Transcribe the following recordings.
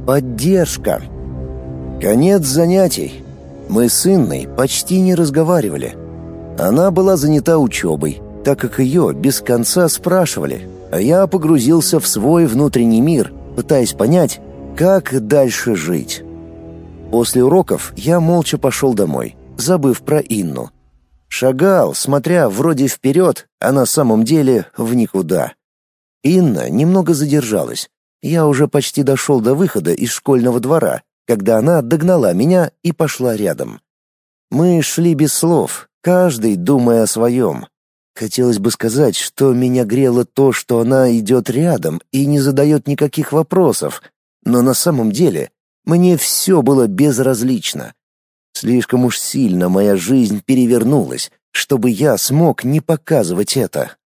Поддержка. Конец занятий. Мы с Инной почти не разговаривали. Она была занята учебой, так как ее без конца спрашивали, а я погрузился в свой внутренний мир, пытаясь понять, как дальше жить. После уроков я молча пошел домой, забыв про Инну. Шагал, смотря вроде вперед, а на самом деле в никуда. Инна немного задержалась. Я уже почти дошел до выхода из школьного двора, когда она догнала меня и пошла рядом. Мы шли без слов, каждый думая о своем. Хотелось бы сказать, что меня грело то, что она идет рядом и не задает никаких вопросов, но на самом деле мне все было безразлично. Слишком уж сильно моя жизнь перевернулась, чтобы я смог не показывать это.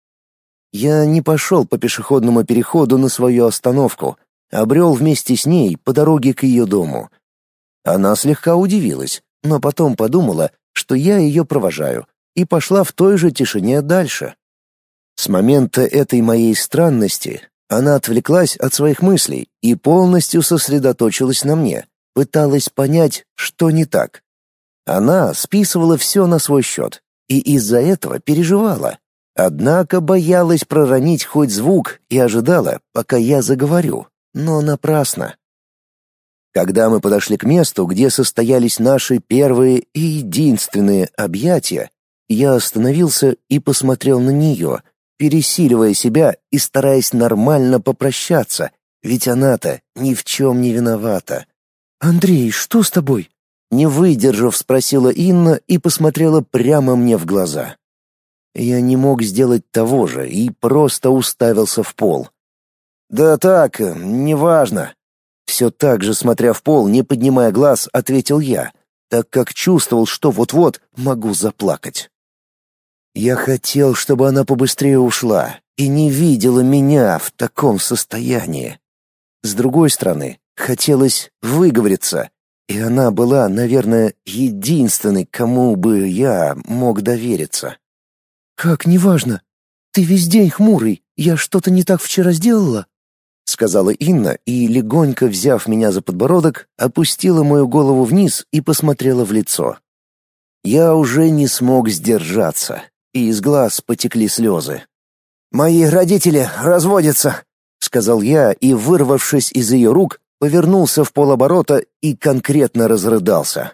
Я не пошел по пешеходному переходу на свою остановку, а брел вместе с ней по дороге к ее дому. Она слегка удивилась, но потом подумала, что я ее провожаю, и пошла в той же тишине дальше. С момента этой моей странности она отвлеклась от своих мыслей и полностью сосредоточилась на мне, пыталась понять, что не так. Она списывала все на свой счет и из-за этого переживала. Однако боялась проронить хоть звук и ожидала, пока я заговорю, но напрасно. Когда мы подошли к месту, где состоялись наши первые и единственные объятия, я остановился и посмотрел на нее, пересиливая себя и стараясь нормально попрощаться, ведь она-то ни в чем не виновата. «Андрей, что с тобой?» Не выдержав, спросила Инна и посмотрела прямо мне в глаза. Я не мог сделать того же и просто уставился в пол. «Да так, неважно». Все так же, смотря в пол, не поднимая глаз, ответил я, так как чувствовал, что вот-вот могу заплакать. Я хотел, чтобы она побыстрее ушла и не видела меня в таком состоянии. С другой стороны, хотелось выговориться, и она была, наверное, единственной, кому бы я мог довериться. «Как неважно? Ты весь день хмурый. Я что-то не так вчера сделала?» — сказала Инна и, легонько взяв меня за подбородок, опустила мою голову вниз и посмотрела в лицо. Я уже не смог сдержаться, и из глаз потекли слезы. «Мои родители разводятся», — сказал я и, вырвавшись из ее рук, повернулся в полоборота и конкретно разрыдался.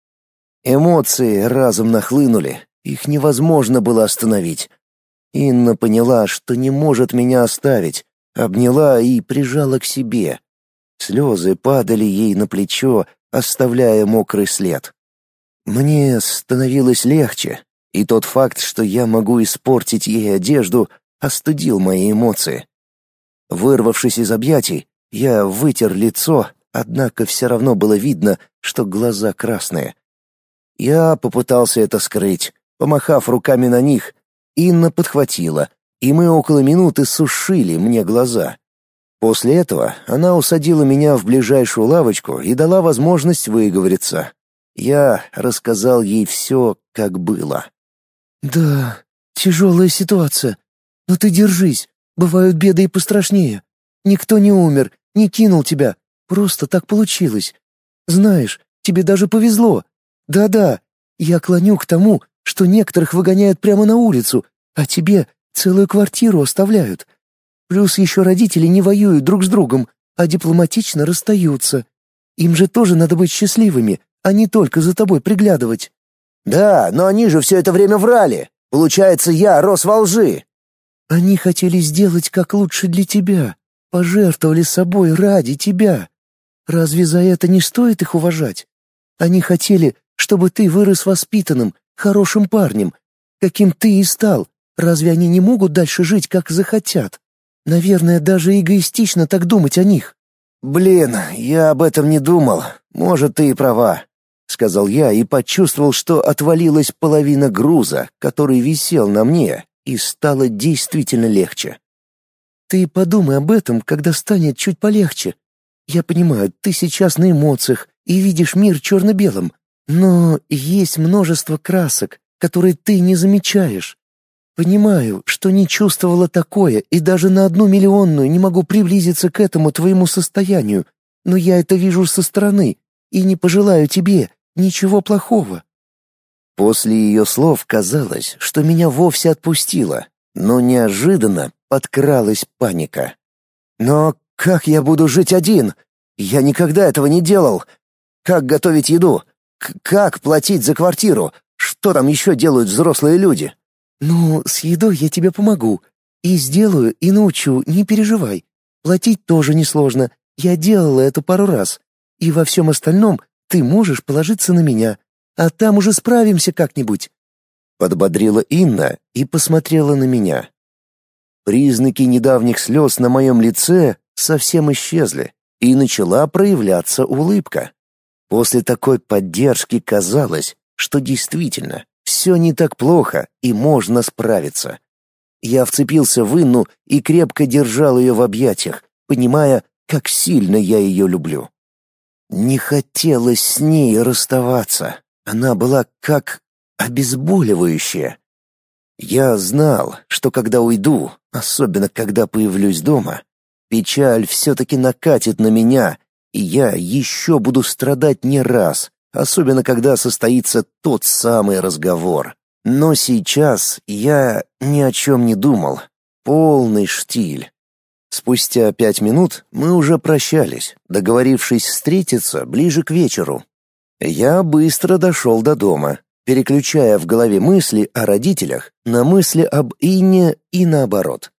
Эмоции разом нахлынули. Их невозможно было остановить. Инна поняла, что не может меня оставить, обняла и прижала к себе. Слезы падали ей на плечо, оставляя мокрый след. Мне становилось легче, и тот факт, что я могу испортить ей одежду, остудил мои эмоции. Вырвавшись из объятий, я вытер лицо, однако все равно было видно, что глаза красные. Я попытался это скрыть. Помахав руками на них, Инна подхватила, и мы около минуты сушили мне глаза. После этого она усадила меня в ближайшую лавочку и дала возможность выговориться. Я рассказал ей все, как было. «Да, тяжелая ситуация, но ты держись, бывают беды и пострашнее. Никто не умер, не кинул тебя, просто так получилось. Знаешь, тебе даже повезло. Да-да, я клоню к тому, что некоторых выгоняют прямо на улицу, а тебе целую квартиру оставляют. Плюс еще родители не воюют друг с другом, а дипломатично расстаются. Им же тоже надо быть счастливыми, а не только за тобой приглядывать». «Да, но они же все это время врали. Получается, я рос во лжи». «Они хотели сделать как лучше для тебя, пожертвовали собой ради тебя. Разве за это не стоит их уважать? Они хотели, чтобы ты вырос воспитанным, хорошим парнем, каким ты и стал. Разве они не могут дальше жить, как захотят? Наверное, даже эгоистично так думать о них». «Блин, я об этом не думал. Может, ты и права», — сказал я и почувствовал, что отвалилась половина груза, который висел на мне, и стало действительно легче. «Ты подумай об этом, когда станет чуть полегче. Я понимаю, ты сейчас на эмоциях и видишь мир черно-белым, но есть множество красок, которые ты не замечаешь. Понимаю, что не чувствовала такое и даже на 1 миллионную не могу приблизиться к этому твоему состоянию, но я это вижу со стороны и не пожелаю тебе ничего плохого». После ее слов казалось, что меня вовсе отпустило, но неожиданно подкралась паника. «Но как я буду жить один? Я никогда этого не делал. Как готовить еду? Как платить за квартиру? Что там еще делают взрослые люди?» «Ну, с едой я тебе помогу. И сделаю, и научу, не переживай. Платить тоже несложно. Я делала это пару раз. И во всем остальном ты можешь положиться на меня. А там уже справимся как-нибудь». Подбодрила Инна и посмотрела на меня. Признаки недавних слез на моем лице совсем исчезли, и начала проявляться улыбка. После такой поддержки казалось, что действительно все не так плохо и можно справиться. Я вцепился в Инну и крепко держал ее в объятиях, понимая, как сильно я ее люблю. Не хотелось с ней расставаться. Она была как обезболивающее. Я знал, что когда уйду, особенно когда появлюсь дома, печаль все-таки накатит на меня, и я еще буду страдать не раз, особенно когда состоится тот самый разговор. Но сейчас я ни о чем не думал. Полный штиль. Спустя 5 минут мы уже прощались, договорившись встретиться ближе к вечеру. Я быстро дошел до дома, переключая в голове мысли о родителях на мысли об Инне и наоборот.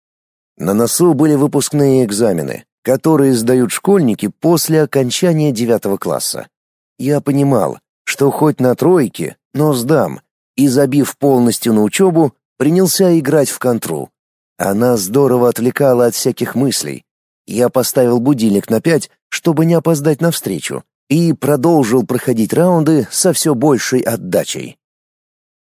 На носу были выпускные экзамены, которые сдают школьники после окончания 9 класса. Я понимал, что хоть на тройке, но сдам, и, забив полностью на учебу, принялся играть в контру. Она здорово отвлекала от всяких мыслей. Я поставил будильник на 5, чтобы не опоздать на встречу, и продолжил проходить раунды со все большей отдачей.